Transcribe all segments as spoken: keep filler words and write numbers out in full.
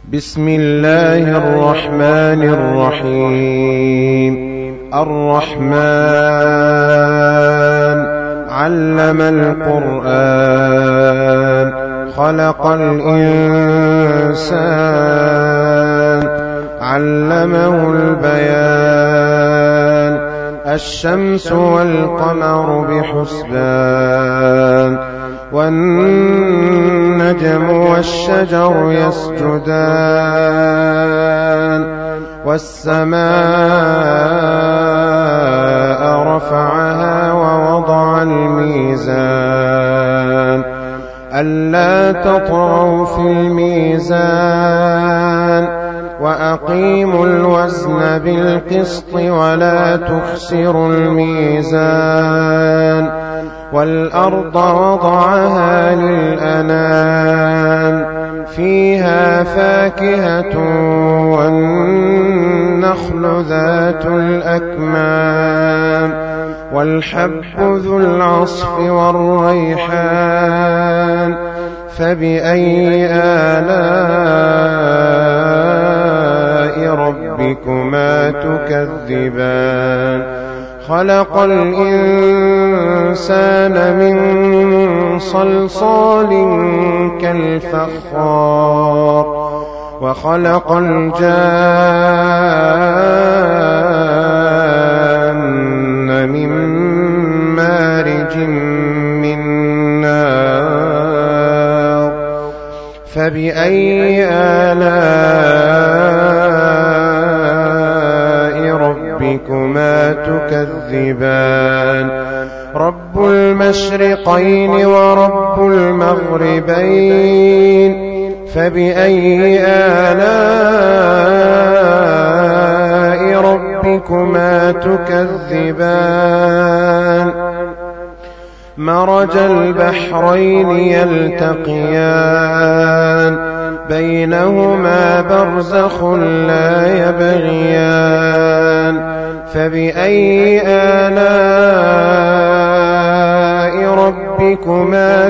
بسم الله الرحمن الرحيم. الرحمن علم القرآن خلق الإنسان علمه البيان الشمس والقمر بحسبان والنجم والشجر يسجدان والسماء رفعها ووضع الميزان ألا تطغوا في الميزان وأقيموا الوزن بالقسط ولا تخسروا الميزان والأرض وضعها للأنام فيها فاكهة والنخل ذات الأكمام والحب ذو العصف والريحان فبأي آلاء ربكما تكذبان خلق الإنسان من صلصال كالفخار وخلق الجان من مارج من نار فبأي آلاء ربكما تكذبان رب المشرقين ورب المغربين فبأي آلاء ربكما تكذبان مرج البحرين يلتقيان بينهما برزخ لا يبغيان فبأي آلاء ربكما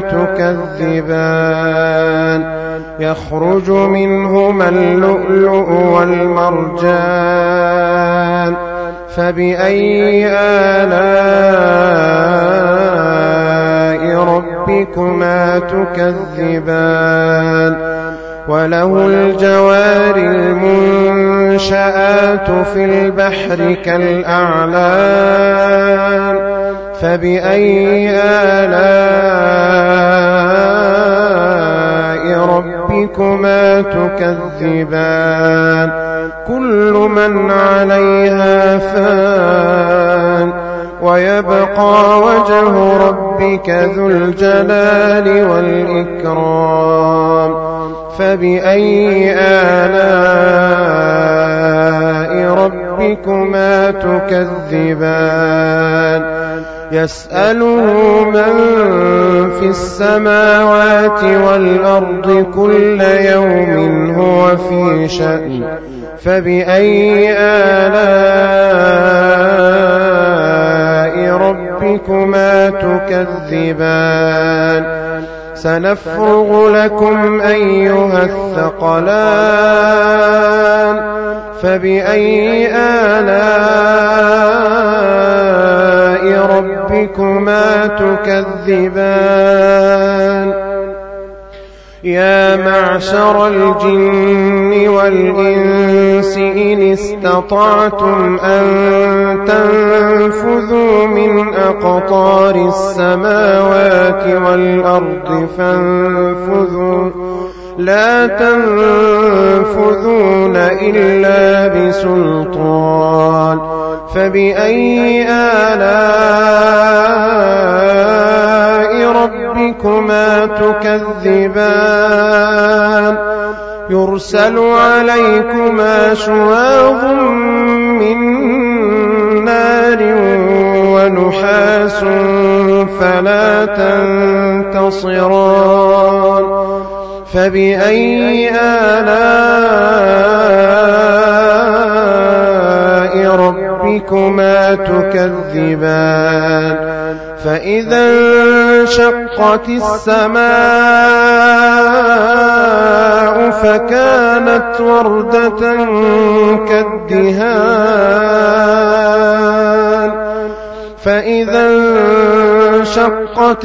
تكذبان يخرج منهما اللؤلؤ والمرجان فبأي آلاء ربكما تكذبان وله الجوار المنشآت في البحر كالأعلام فبأي آلاء ربكما تكذبان كل من عليها فان ويبقى وجه ربك ذو الجلال والإكرام فبأي آلاء ربكما تكذبان يسأله من في السماوات والأرض كل يوم هو في شأن فبأي آلاء ربكما تكذبان سنفرغ لكم أيها الثقلان فبأي آلاء ربكما تكذبان يا معشر الجن والإنس إن استطعتم أن تنفذوا من أقطار السماوات والأرض فانفذوا لا تنفذون إلا بسلطان فبأي آلاء ربكما تكذبان يرسل عليكما شواظ من نار ونحاس فلا تنتصران فبأي آلاء ربكما تكذبان فإذا انشقت السماء فكانت وردة كالدهان فإذا انشقت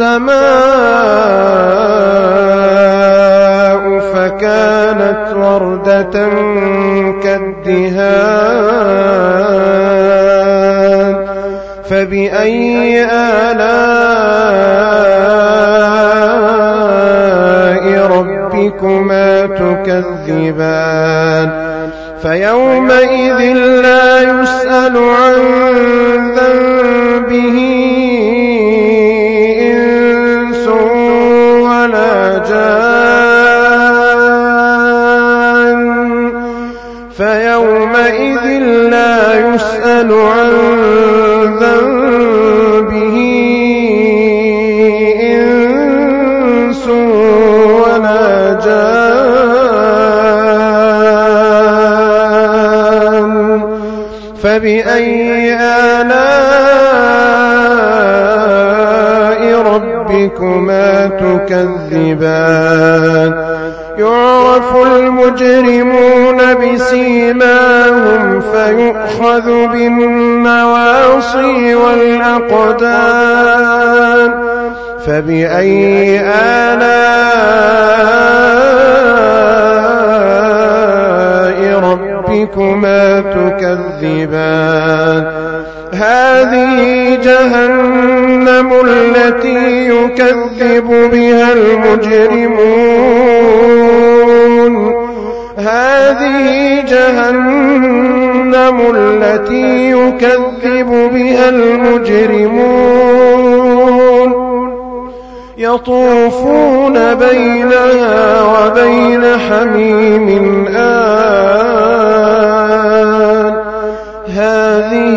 السماء فكانت وردة كالدهان فبأي آلاء ربكما تكذبان فيومئذ لا يسأل عن ذنبه إنس ولا جان فيومئذ لا يسأل عن ذنبه إنس ولا جان فبأي آلاء ربكما تكذبان يعرف المجرمون بسيماهم فيؤخذ بالنواصي والأقدام فبأي آلاء ربكما تكذبان هذه جهنم التي يكذب بها المجرمون هذه جهنم التي يكذب بها المجرمون يطوفون بينها وبين حميم آن هذه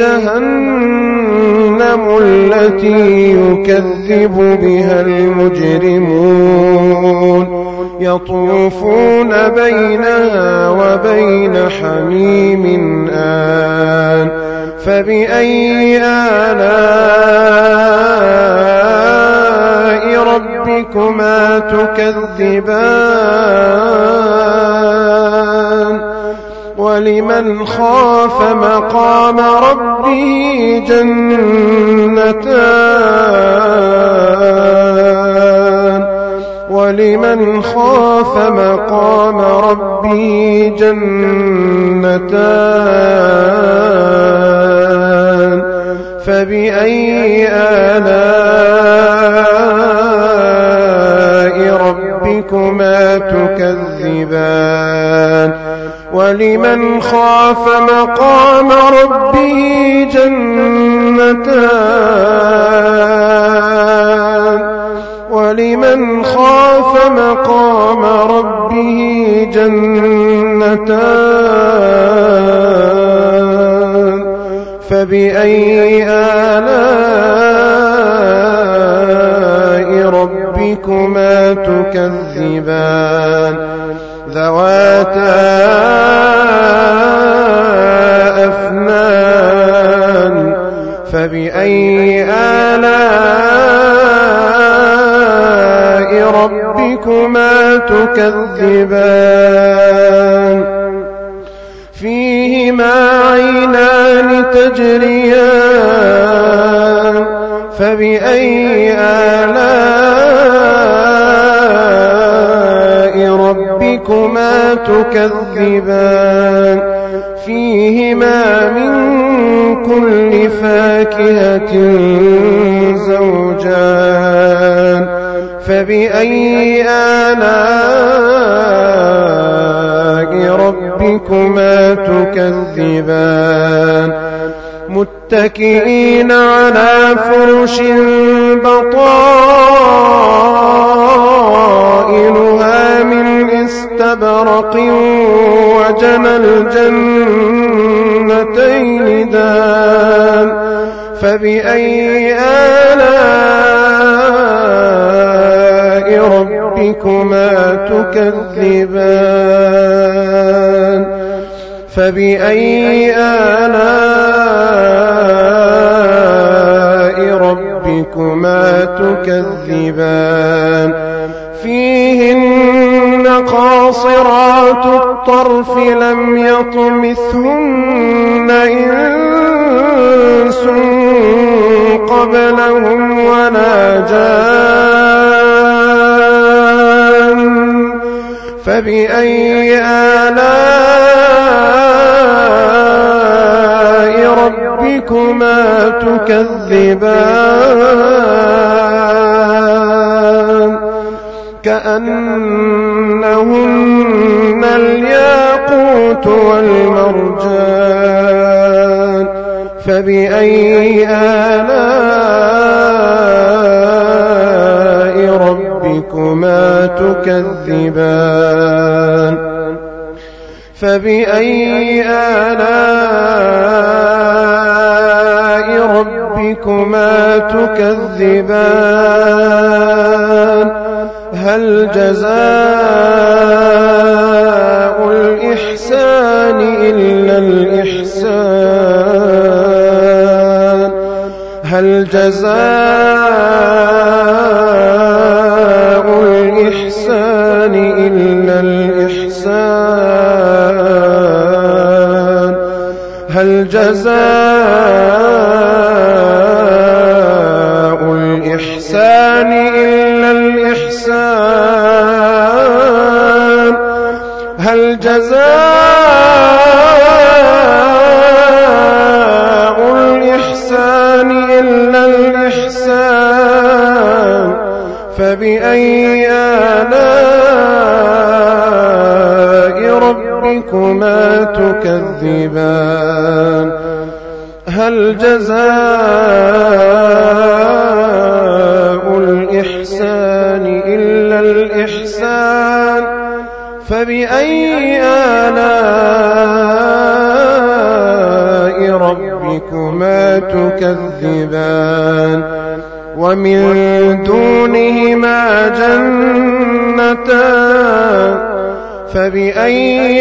جهنم التي يكذب بها المجرمون يطوفون بينها وبين حميم آن فبأي آلاء ربكما تكذبان ولمن خاف مقام ربه جنتان ولمن خاف مقام ربه جنتان فبأي آلاء ربكما تكذبان ولمن خاف مقام ربه جنتان ولمن خاف مقام ربه جنتان فبأي آلاء ربكما تكذبان ذواتا أفنان فبأي آلاء ربكما تكذبان فيهما عينان تجريان فبأي آلاء ربكما تكذبان فيهما من كل فاكهة زوجان فبأي آلاء ربكما تكذبان متكئين على فرش بطائنها من استبرق وجنى الجنتين دان فبأي آلاء ربكما تكذبان فبأي آلاء ربكما ربكما تكذبان فيهن قاصرات الطرف لم يطمثهن إنس قبلهم ولا جان فبأي آلاء ربكما تكذبان كأنهن الياقوت والمرجان فبأي آلاء ربكما تكذبان فبأي آلاء ربكما تكذبان هل جزاء الإحسان إلا الإحسان هل جزاء الإحسان إلا الإحسان هل جزاء الإحسان إلا الإحسان هل جزاء الإحسان إلا الإحسان فبأي آلاء ربكما تكذبان هل جزاء الإحسان إلا الإحسان فبأي آلاء ربكما تكذبان ومن دونهما جنتان فبأي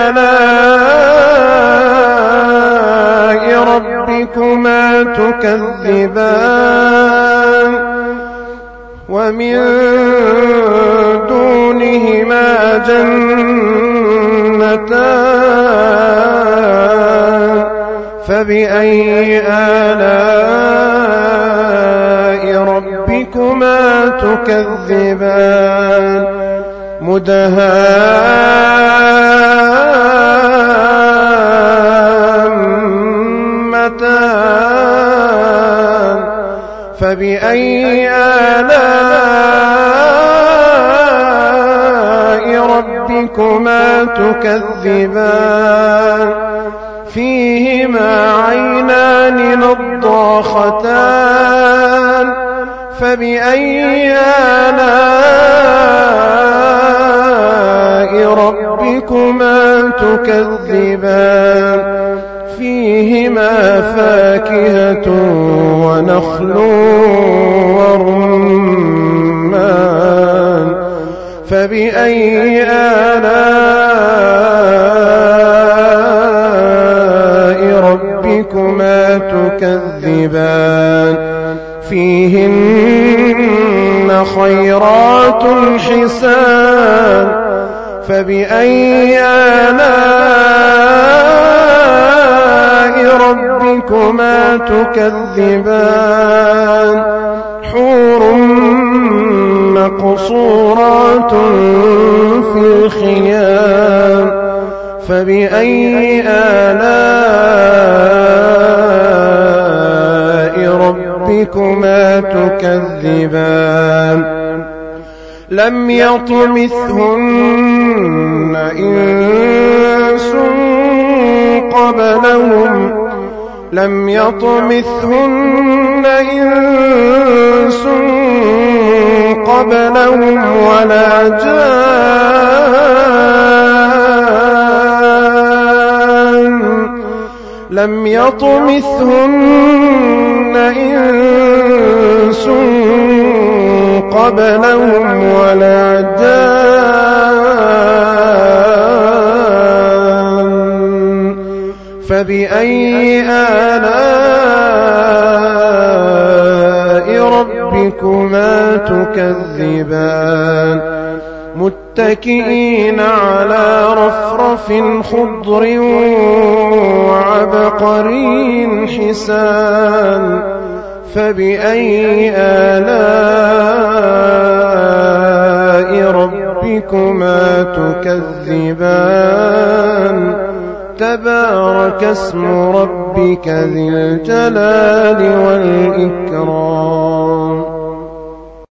آلاء ربكما تكذبان ومن دونهما جنتان فبأي آلاء ربكما تكذبان مدهامتان فبأي آلاء ربكما تكذبان فيهما عينان نضاختان فبأي آلاء ربكما تكذبان فيهما فاكهة ونخل ورمان فبأي آلاء ربكما تكذبان فيهن خيرات حسان فبأي آلاء ربكما تكذبان حور مقصورات في الخيام فبأي آلاء ربكما تكذبان لم يطمثهن إنس قبلهم لم يطمثهن إنس قبلهم ولا جان لم يطمثهن إنس قبلهم ولا جان فبأي آلاء ربكما تكذبان متكئين على رفرف خضر وعبقري حسان فبأي آلاء ربكما تكذبان تبارك اسم ربك ذي الجلال والإكرام